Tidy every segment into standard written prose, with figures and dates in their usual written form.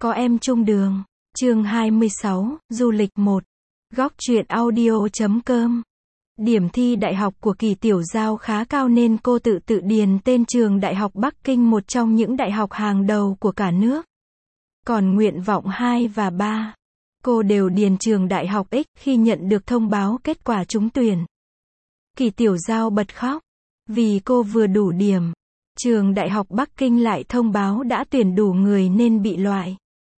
Có em chung đường. Chương 26, Du lịch 1. Góc truyện audio.com. Điểm thi đại học của Kỳ Tiểu Giao khá cao nên cô tự điền tên trường Đại học Bắc Kinh, một trong những đại học hàng đầu của cả nước. Còn nguyện vọng 2 và 3, cô đều điền trường Đại học X. Khi nhận được thông báo kết quả trúng tuyển, Kỳ Tiểu Giao bật khóc. Vì cô vừa đủ điểm, trường Đại học Bắc Kinh lại thông báo đã tuyển đủ người nên bị loại.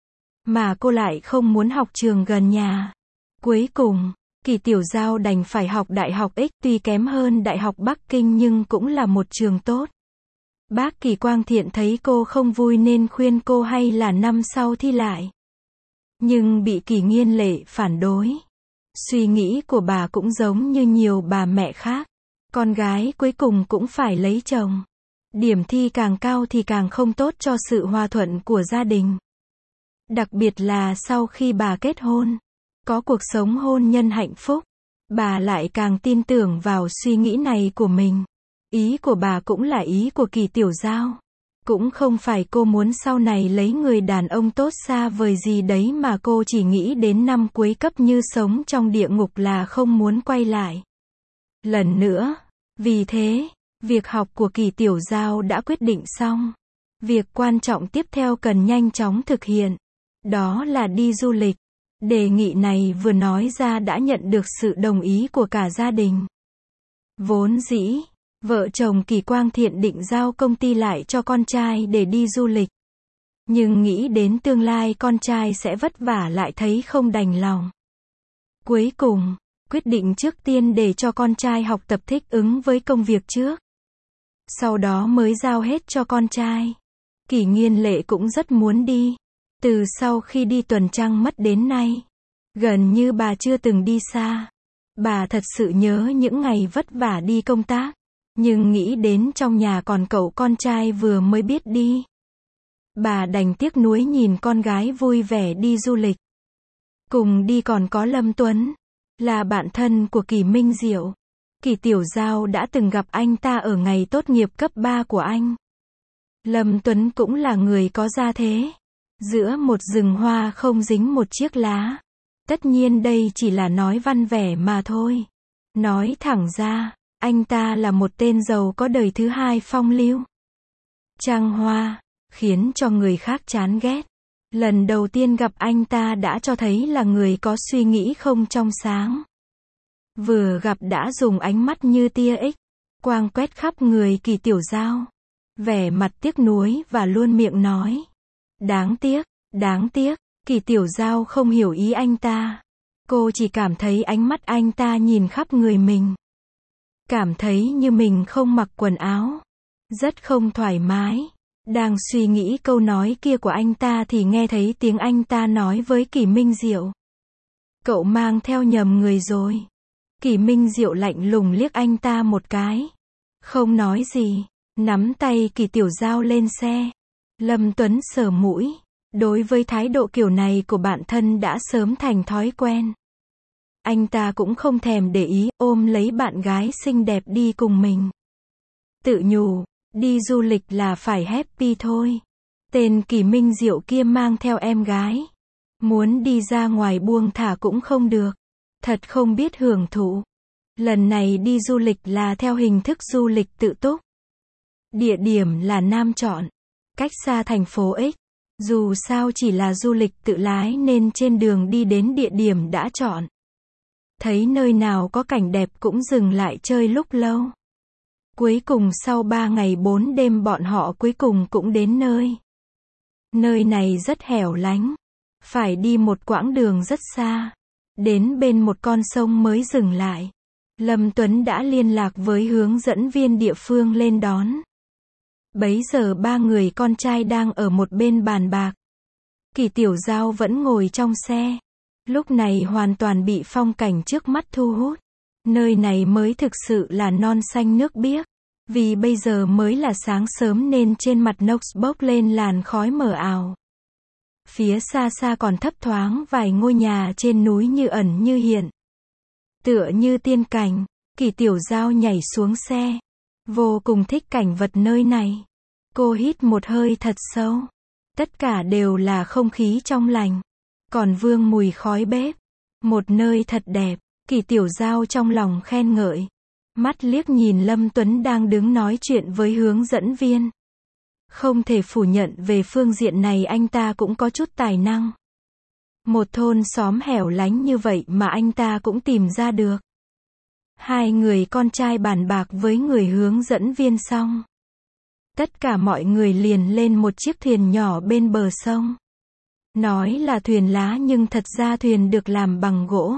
Mà cô lại không muốn học trường gần nhà. Cuối cùng, Kỳ Tiểu Giao đành phải học Đại học X, tuy kém hơn Đại học Bắc Kinh nhưng cũng là một trường tốt. Bác Kỳ Quang Thiện thấy cô không vui nên khuyên cô hay là năm sau thi lại. Nhưng bị Kỳ Nghiên Lệ phản đối. Suy nghĩ của bà cũng giống như nhiều bà mẹ khác. Con gái cuối cùng cũng phải lấy chồng. Điểm thi càng cao thì càng không tốt cho sự hòa thuận của gia đình. Đặc biệt là sau khi bà kết hôn, có cuộc sống hôn nhân hạnh phúc, bà lại càng tin tưởng vào suy nghĩ này của mình. Ý của bà cũng là ý của Kỳ Tiểu Giao. Cũng không phải cô muốn sau này lấy người đàn ông tốt xa vời gì đấy, mà cô chỉ nghĩ đến năm cuối cấp như sống trong địa ngục là không muốn quay lại lần nữa. Vì thế, việc học của Kỳ Tiểu Giao đã quyết định xong. Việc quan trọng tiếp theo cần nhanh chóng thực hiện, đó là đi du lịch. Đề nghị này vừa nói ra đã nhận được sự đồng ý của cả gia đình. Vốn dĩ, vợ chồng Kỳ Quang Thiện định giao công ty lại cho con trai để đi du lịch. Nhưng nghĩ đến tương lai con trai sẽ vất vả lại thấy không đành lòng. Cuối cùng, quyết định trước tiên để cho con trai học tập thích ứng với công việc trước. Sau đó mới giao hết cho con trai. Kỳ Nghiên Lệ cũng rất muốn đi. Từ sau khi đi Tuần Trăng mất đến nay, gần như bà chưa từng đi xa. Bà thật sự nhớ những ngày vất vả đi công tác. Nhưng nghĩ đến trong nhà còn cậu con trai vừa mới biết đi, bà đành tiếc nuối nhìn con gái vui vẻ đi du lịch. Cùng đi còn có Lâm Tuấn, là bạn thân của Kỳ Minh Diệu. Kỳ Tiểu Giao đã từng gặp anh ta ở ngày tốt nghiệp cấp 3 của anh. Lâm Tuấn cũng là người có gia thế. Giữa một rừng hoa không dính một chiếc lá. Tất nhiên đây chỉ là nói văn vẻ mà thôi. Nói thẳng ra, anh ta là một tên giàu có đời thứ hai phong lưu. Trăng hoa, khiến cho người khác chán ghét. Lần đầu tiên gặp anh ta đã cho thấy là người có suy nghĩ không trong sáng. Vừa gặp đã dùng ánh mắt như tia X quang quét khắp người Kỳ Tiểu Giao. Vẻ mặt tiếc nuối và luôn miệng nói: đáng tiếc, đáng tiếc. Kỳ Tiểu Giao không hiểu ý anh ta. Cô chỉ cảm thấy ánh mắt anh ta nhìn khắp người mình. Cảm thấy như mình không mặc quần áo. Rất không thoải mái. Đang suy nghĩ câu nói kia của anh ta thì nghe thấy tiếng anh ta nói với Kỳ Minh Diệu: cậu mang theo nhầm người rồi. Kỳ Minh Diệu lạnh lùng liếc anh ta một cái. Không nói gì. Nắm tay Kỳ Tiểu Giao lên xe. Lâm Tuấn sờ mũi. Đối với thái độ kiểu này của bạn thân đã sớm thành thói quen. Anh ta cũng không thèm để ý, ôm lấy bạn gái xinh đẹp đi cùng mình. Tự nhủ, đi du lịch là phải happy thôi. Tên Kỳ Minh Diệu kia mang theo em gái. Muốn đi ra ngoài buông thả cũng không được. Thật không biết hưởng thụ. Lần này đi du lịch là theo hình thức du lịch tự túc. Địa điểm là Nam chọn. Cách xa thành phố X. Dù sao chỉ là du lịch tự lái nên trên đường đi đến địa điểm đã chọn, thấy nơi nào có cảnh đẹp cũng dừng lại chơi lúc lâu. Cuối cùng sau 3 ngày 4 đêm bọn họ cuối cùng cũng đến nơi. Nơi này rất hẻo lánh. Phải đi một quãng đường rất xa. Đến bên một con sông mới dừng lại. Lâm Tuấn đã liên lạc với hướng dẫn viên địa phương lên đón. Bấy giờ 3 người con trai đang ở một bên bàn bạc. Kỳ Tiểu Giao vẫn ngồi trong xe. Lúc này hoàn toàn bị phong cảnh trước mắt thu hút. Nơi này mới thực sự là non xanh nước biếc. Vì bây giờ mới là sáng sớm nên trên mặt Nox bốc lên làn khói mờ ảo. Phía xa xa còn thấp thoáng vài ngôi nhà trên núi như ẩn như hiện. Tựa như tiên cảnh. Kỳ Tiểu Giao nhảy xuống xe. Vô cùng thích cảnh vật nơi này. Cô hít một hơi thật sâu. Tất cả đều là không khí trong lành. Còn vương mùi khói bếp. Một nơi thật đẹp. Kỳ Tiểu Giao trong lòng khen ngợi. Mắt liếc nhìn Lâm Tuấn đang đứng nói chuyện với hướng dẫn viên. Không thể phủ nhận về phương diện này anh ta cũng có chút tài năng. Một thôn xóm hẻo lánh như vậy mà anh ta cũng tìm ra được. Hai người con trai bàn bạc với người hướng dẫn viên xong. Tất cả mọi người liền lên một chiếc thuyền nhỏ bên bờ sông. Nói là thuyền lá nhưng thật ra thuyền được làm bằng gỗ.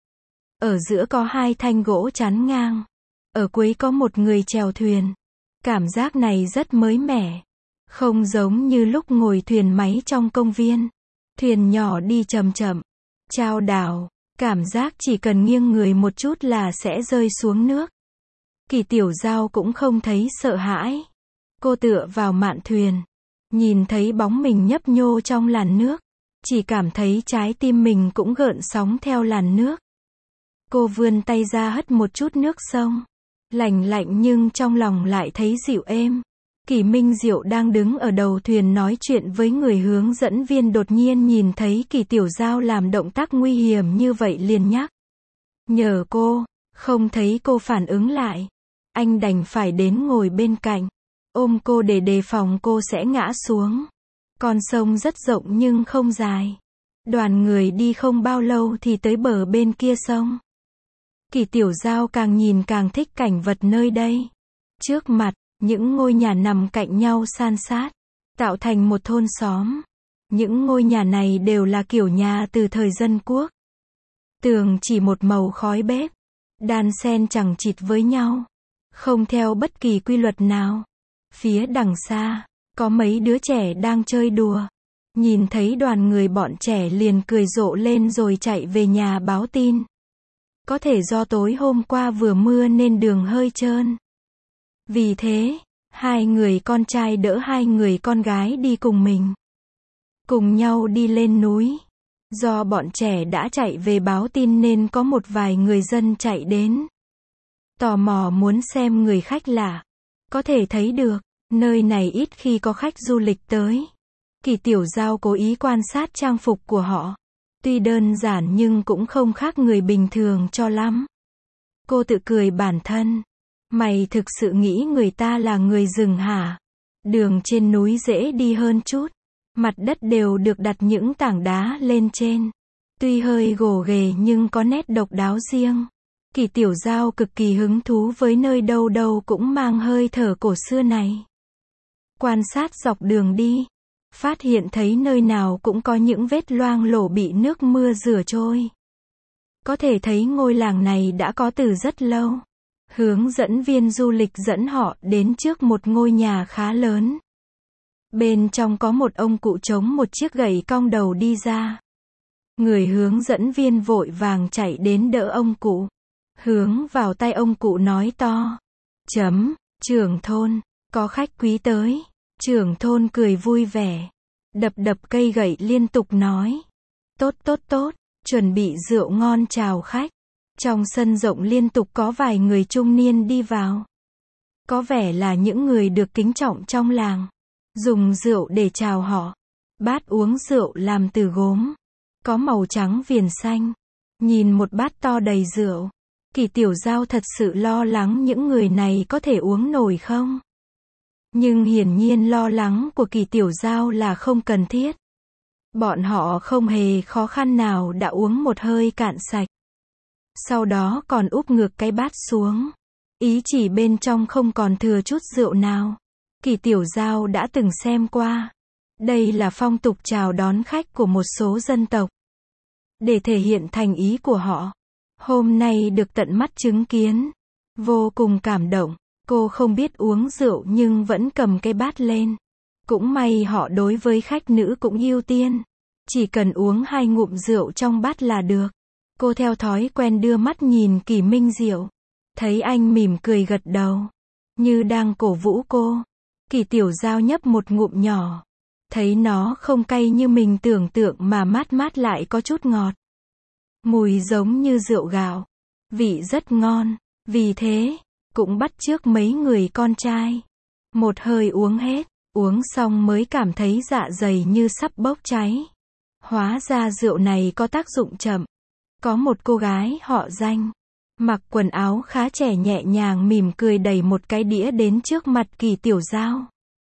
Ở giữa có hai thanh gỗ chắn ngang. Ở cuối có một người chèo thuyền. Cảm giác này rất mới mẻ. Không giống như lúc ngồi thuyền máy trong công viên. Thuyền nhỏ đi chậm chậm. Chao đảo. Cảm giác chỉ cần nghiêng người một chút là sẽ rơi xuống nước. Kỳ Tiểu Giao cũng không thấy sợ hãi. Cô tựa vào mạn thuyền. Nhìn thấy bóng mình nhấp nhô trong làn nước. Chỉ cảm thấy trái tim mình cũng gợn sóng theo làn nước. Cô vươn tay ra hất một chút nước sông. Lạnh lạnh nhưng trong lòng lại thấy dịu êm. Kỳ Minh Diệu đang đứng ở đầu thuyền nói chuyện với người hướng dẫn viên đột nhiên nhìn thấy Kỳ Tiểu Giao làm động tác nguy hiểm như vậy liền nhắc. Nhờ cô, không thấy cô phản ứng lại. Anh đành phải đến ngồi bên cạnh. Ôm cô để đề phòng cô sẽ ngã xuống. Con sông rất rộng nhưng không dài. Đoàn người đi không bao lâu thì tới bờ bên kia sông. Kỳ Tiểu Giao càng nhìn càng thích cảnh vật nơi đây. Trước mặt, những ngôi nhà nằm cạnh nhau san sát, tạo thành một thôn xóm. Những ngôi nhà này đều là kiểu nhà từ thời Dân Quốc. Tường chỉ một màu khói bếp, đan xen chằng chịt với nhau, không theo bất kỳ quy luật nào. Phía đằng xa, có mấy đứa trẻ đang chơi đùa. Nhìn thấy đoàn người bọn trẻ liền cười rộ lên rồi chạy về nhà báo tin. Có thể do tối hôm qua vừa mưa nên đường hơi trơn. Vì thế, hai người con trai đỡ hai người con gái đi cùng mình. Cùng nhau đi lên núi. Do bọn trẻ đã chạy về báo tin nên có một vài người dân chạy đến. Tò mò muốn xem người khách lạ. Có thể thấy được, nơi này ít khi có khách du lịch tới. Kỳ Tiểu Giao cố ý quan sát trang phục của họ. Tuy đơn giản nhưng cũng không khác người bình thường cho lắm. Cô tự cười bản thân. Mày thực sự nghĩ người ta là người rừng hả? Đường trên núi dễ đi hơn chút. Mặt đất đều được đặt những tảng đá lên trên. Tuy hơi gồ ghề nhưng có nét độc đáo riêng. Kỳ Tiểu Giao cực kỳ hứng thú với nơi đâu đâu cũng mang hơi thở cổ xưa này. Quan sát dọc đường đi. Phát hiện thấy nơi nào cũng có những vết loang lổ bị nước mưa rửa trôi. Có thể thấy ngôi làng này đã có từ rất lâu. Hướng dẫn viên du lịch dẫn họ đến trước một ngôi nhà khá lớn. Bên trong có một ông cụ chống một chiếc gậy cong đầu đi ra. Người hướng dẫn viên vội vàng chạy đến đỡ ông cụ. Hướng vào tay ông cụ nói to. Trưởng thôn, có khách quý tới. Trưởng thôn cười vui vẻ. Đập đập cây gậy liên tục nói. Tốt, chuẩn bị rượu ngon chào khách. Trong sân rộng liên tục có vài người trung niên đi vào. Có vẻ là những người được kính trọng trong làng. Dùng rượu để chào họ. Bát uống rượu làm từ gốm. Có màu trắng viền xanh. Nhìn một bát to đầy rượu. Kỳ Tiểu Giao thật sự lo lắng những người này có thể uống nổi không? Nhưng hiển nhiên lo lắng của Kỳ Tiểu Giao là không cần thiết. Bọn họ không hề khó khăn nào đã uống một hơi cạn sạch. Sau đó còn úp ngược cái bát xuống. Ý chỉ bên trong không còn thừa chút rượu nào. Kỳ Tiểu Giao đã từng xem qua. Đây là phong tục chào đón khách của một số dân tộc. Để thể hiện thành ý của họ. Hôm nay được tận mắt chứng kiến. Vô cùng cảm động. Cô không biết uống rượu nhưng vẫn cầm cái bát lên. Cũng may họ đối với khách nữ cũng ưu tiên. Chỉ cần uống 2 ngụm rượu trong bát là được. Cô theo thói quen đưa mắt nhìn Kỳ Minh Diệu. Thấy anh mỉm cười gật đầu. Như đang cổ vũ cô. Kỳ Tiểu Giao nhấp một ngụm nhỏ. Thấy nó không cay như mình tưởng tượng mà mát lại có chút ngọt. Mùi giống như rượu gạo. Vị rất ngon. Vì thế, cũng bắt chước mấy người con trai. Một hơi uống hết. Uống xong mới cảm thấy dạ dày như sắp bốc cháy. Hóa ra rượu này có tác dụng chậm. Có một cô gái họ Danh, mặc quần áo khá trẻ nhẹ nhàng mỉm cười đẩy một cái đĩa đến trước mặt Kỳ Tiểu Dao.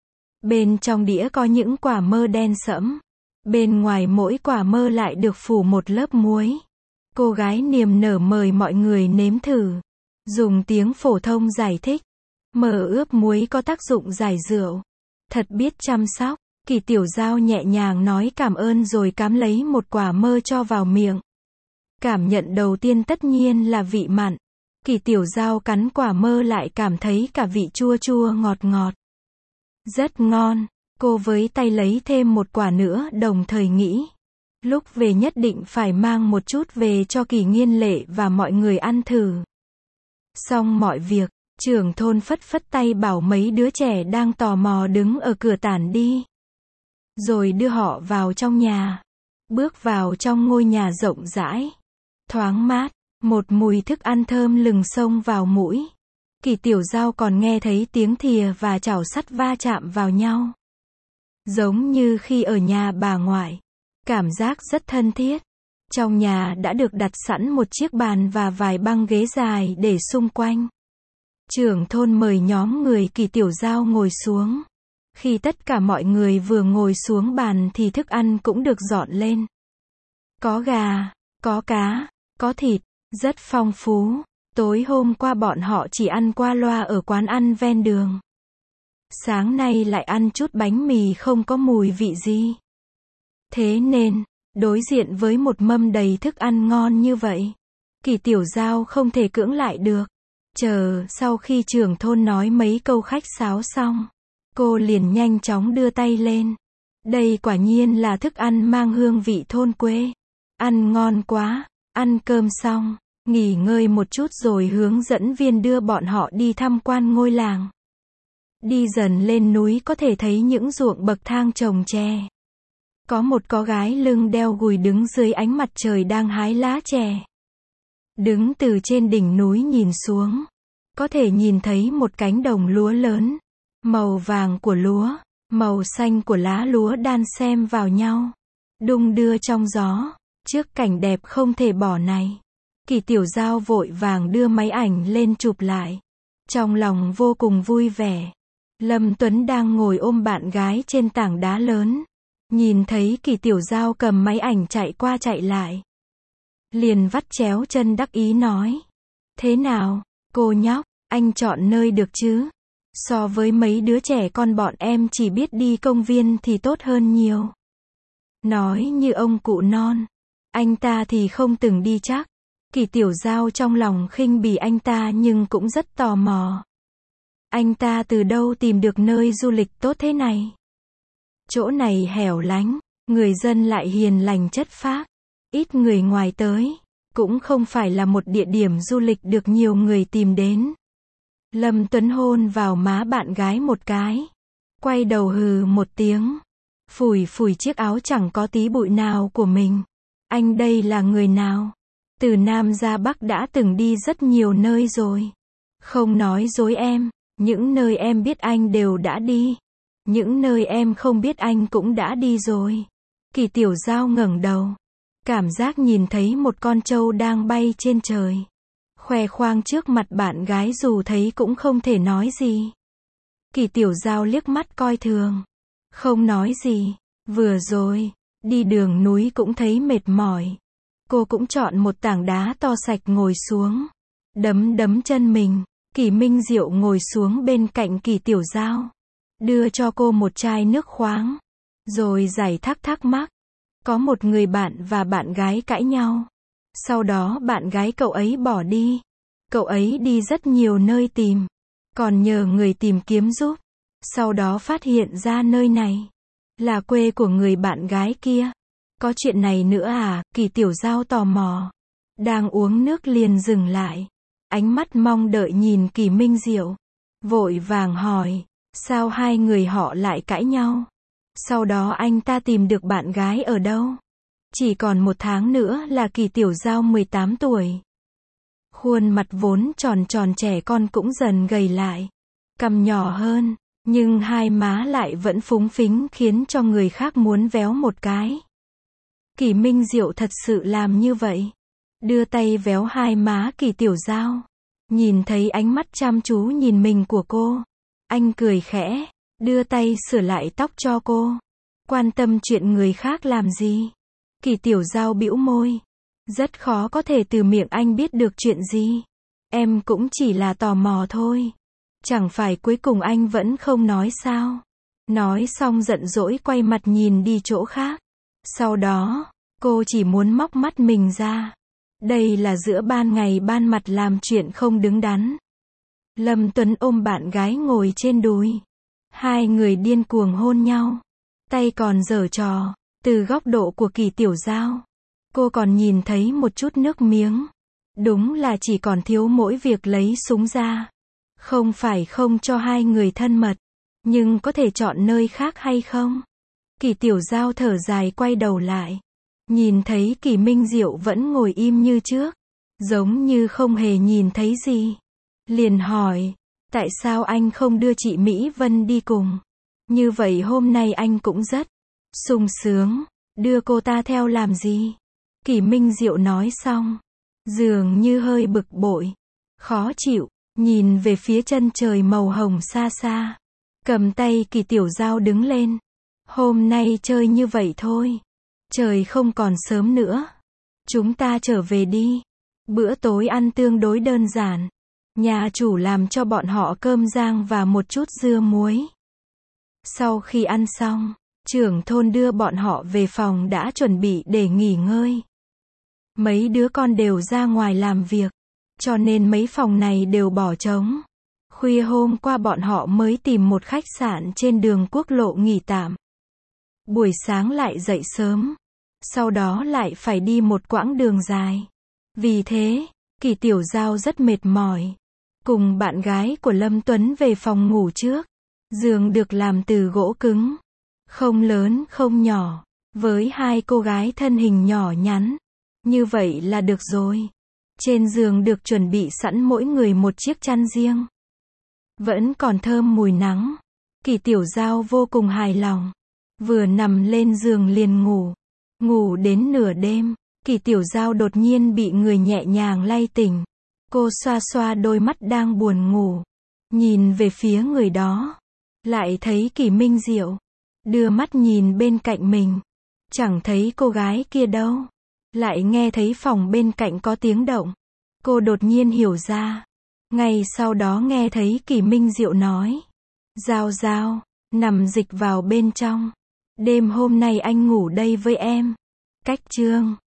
Bên trong đĩa có những quả mơ đen sẫm. Bên ngoài mỗi quả mơ lại được phủ một lớp muối. Cô gái niềm nở mời mọi người nếm thử. Dùng tiếng phổ thông giải thích. Mơ ướp muối có tác dụng giải rượu. Thật biết chăm sóc. Kỳ Tiểu Dao nhẹ nhàng nói cảm ơn rồi cắm lấy một quả mơ cho vào miệng. Cảm nhận đầu tiên tất nhiên là vị mặn. Kỳ Tiểu Dao cắn quả mơ lại cảm thấy cả vị chua chua ngọt ngọt. Rất ngon. Cô với tay lấy thêm một quả nữa đồng thời nghĩ. Lúc về nhất định phải mang một chút về cho Kỳ Nghiên Lệ và mọi người ăn thử. Xong mọi việc, trưởng thôn phất phất tay bảo mấy đứa trẻ đang tò mò đứng ở cửa tản đi. Rồi đưa họ vào trong nhà. Bước vào trong ngôi nhà rộng rãi. Thoáng mát, một mùi thức ăn thơm lừng xông vào mũi. Kỳ Tiểu Dao còn nghe thấy tiếng thìa và chảo sắt va chạm vào nhau. Giống như khi ở nhà bà ngoại. Cảm giác rất thân thiết. Trong nhà đã được đặt sẵn một chiếc bàn và vài băng ghế dài để xung quanh. Trưởng thôn mời nhóm người Kỳ Tiểu Dao ngồi xuống. Khi tất cả mọi người vừa ngồi xuống bàn thì thức ăn cũng được dọn lên. Có gà, có cá, có thịt, rất phong phú. Tối hôm qua bọn họ chỉ ăn qua loa ở quán ăn ven đường. Sáng nay lại ăn chút bánh mì không có mùi vị gì. Thế nên, đối diện với một mâm đầy thức ăn ngon như vậy, Kỳ Tiểu Dao không thể cưỡng lại được. Sau khi trưởng thôn nói mấy câu khách sáo xong, cô liền nhanh chóng đưa tay lên. Đây quả nhiên là thức ăn mang hương vị thôn quê. Ăn ngon quá. Ăn cơm xong, nghỉ ngơi một chút rồi hướng dẫn viên đưa bọn họ đi tham quan ngôi làng. Đi dần lên núi có thể thấy những ruộng bậc thang trồng chè. Có một cô gái lưng đeo gùi đứng dưới ánh mặt trời đang hái lá chè. Đứng từ trên đỉnh núi nhìn xuống, có thể nhìn thấy một cánh đồng lúa lớn. Màu vàng của lúa, màu xanh của lá lúa đan xen vào nhau, đung đưa trong gió. Trước cảnh đẹp không thể bỏ này, Kỳ Tiểu Dao vội vàng đưa máy ảnh lên chụp lại. Trong lòng vô cùng vui vẻ. Lâm Tuấn đang ngồi ôm bạn gái trên tảng đá lớn. Nhìn thấy Kỳ Tiểu Dao cầm máy ảnh chạy qua chạy lại. Liền vắt chéo chân đắc ý nói. Thế nào, cô nhóc, anh chọn nơi được chứ? So với mấy đứa trẻ con bọn em chỉ biết đi công viên thì tốt hơn nhiều. Nói như ông cụ non. Anh ta thì không từng đi chắc. Kỳ Tiểu Dao trong lòng khinh bỉ anh ta nhưng cũng rất tò mò. Anh ta từ đâu tìm được nơi du lịch tốt thế này? Chỗ này hẻo lánh, người dân lại hiền lành chất phác, ít người ngoài tới, cũng không phải là một địa điểm du lịch được nhiều người tìm đến. Lâm Tuấn hôn vào má bạn gái một cái, quay đầu hừ một tiếng, phủi phủi chiếc áo chẳng có tí bụi nào của mình. Anh đây là người nào? Từ Nam ra Bắc đã từng đi rất nhiều nơi rồi. Không nói dối em, những nơi em biết anh đều đã đi. Những nơi em không biết anh cũng đã đi rồi. Kỳ Tiểu Dao ngẩng đầu, cảm giác nhìn thấy một con trâu đang bay trên trời. Khoe khoang trước mặt bạn gái dù thấy cũng không thể nói gì. Kỳ Tiểu Dao liếc mắt coi thường, không nói gì. Vừa rồi, đi đường núi cũng thấy mệt mỏi. Cô cũng chọn một tảng đá to sạch ngồi xuống. Đấm chân mình. Kỳ Minh Diệu ngồi xuống bên cạnh Kỳ Tiểu Dao. Đưa cho cô một chai nước khoáng. Rồi giải thắc mắc. Có một người bạn và bạn gái cãi nhau. Sau đó bạn gái cậu ấy bỏ đi. Cậu ấy đi rất nhiều nơi tìm. Còn nhờ người tìm kiếm giúp. Sau đó phát hiện ra nơi này là quê của người bạn gái kia. Có chuyện này nữa à? Kỳ Tiểu Dao tò mò. Đang uống nước liền dừng lại. Ánh mắt mong đợi nhìn Kỳ Minh Diệu. Vội vàng hỏi. Sao hai người họ lại cãi nhau? Sau đó anh ta tìm được bạn gái ở đâu? Chỉ còn 1 tháng nữa là Kỳ Tiểu Dao 18 tuổi. Khuôn mặt vốn tròn tròn trẻ con cũng dần gầy lại. Cằm nhỏ hơn. nhưng hai má lại vẫn phúng phính khiến cho người khác muốn véo một cái. Kỷ Minh Diệu thật sự làm như vậy. Đưa tay véo hai má Kỷ Tiểu Giao. Nhìn thấy ánh mắt chăm chú nhìn mình của cô. Anh cười khẽ, đưa tay sửa lại tóc cho cô. Quan tâm chuyện người khác làm gì? Kỷ Tiểu Giao bĩu môi. Rất khó có thể từ miệng anh biết được chuyện gì. Em cũng chỉ là tò mò thôi. Chẳng phải cuối cùng anh vẫn không nói sao? Nói xong giận dỗi quay mặt nhìn đi chỗ khác. Sau đó, cô chỉ muốn móc mắt mình ra. Đây là giữa ban ngày ban mặt làm chuyện không đứng đắn. Lâm Tuấn ôm bạn gái ngồi trên đùi. Hai người điên cuồng hôn nhau. Tay còn giở trò. Từ góc độ của Kỷ Tiểu Giao, cô còn nhìn thấy một chút nước miếng. Đúng là chỉ còn thiếu mỗi việc lấy súng ra. Không phải không cho hai người thân mật, nhưng có thể chọn nơi khác hay không? Kỷ Tiểu Giao thở dài quay đầu lại. Nhìn thấy Kỷ Minh Diệu vẫn ngồi im như trước. Giống như không hề nhìn thấy gì. Liền hỏi, tại sao anh không đưa chị Mỹ Vân đi cùng? Như vậy hôm nay anh cũng rất sung sướng. Đưa cô ta theo làm gì? Kỷ Minh Diệu nói xong, dường như hơi bực bội, khó chịu, nhìn về phía chân trời màu hồng xa xa. Cầm tay Kỷ Tiểu Giao đứng lên. Hôm nay chơi như vậy thôi. Trời không còn sớm nữa. Chúng ta trở về đi. Bữa tối ăn tương đối đơn giản. Nhà chủ làm cho bọn họ cơm rang và một chút dưa muối. Sau khi ăn xong, trưởng thôn đưa bọn họ về phòng đã chuẩn bị để nghỉ ngơi. Mấy đứa con đều ra ngoài làm việc, cho nên mấy phòng này đều bỏ trống. Khuya hôm qua bọn họ mới tìm một khách sạn trên đường quốc lộ nghỉ tạm. Buổi sáng lại dậy sớm, sau đó lại phải đi một quãng đường dài. Vì thế, Kỷ Tiểu Giao rất mệt mỏi. Cùng bạn gái của Lâm Tuấn về phòng ngủ trước. Giường được làm từ gỗ cứng. Không lớn không nhỏ. Với hai cô gái thân hình nhỏ nhắn. Như vậy là được rồi. Trên giường được chuẩn bị sẵn mỗi người một chiếc chăn riêng. Vẫn còn thơm mùi nắng. Kỷ Tiểu Giao vô cùng hài lòng. Vừa nằm lên giường liền ngủ. Ngủ đến nửa đêm, Kỷ Tiểu Giao đột nhiên bị người nhẹ nhàng lay tỉnh. Cô xoa xoa đôi mắt đang buồn ngủ. Nhìn về phía người đó. Lại thấy Kỷ Minh Diệu. Đưa mắt nhìn bên cạnh mình. Chẳng thấy cô gái kia đâu. Lại nghe thấy phòng bên cạnh có tiếng động. Cô đột nhiên hiểu ra. Ngay sau đó nghe thấy Kỷ Minh Diệu nói. Giao Giao, nằm dịch vào bên trong. Đêm hôm nay anh ngủ đây với em. Cách chương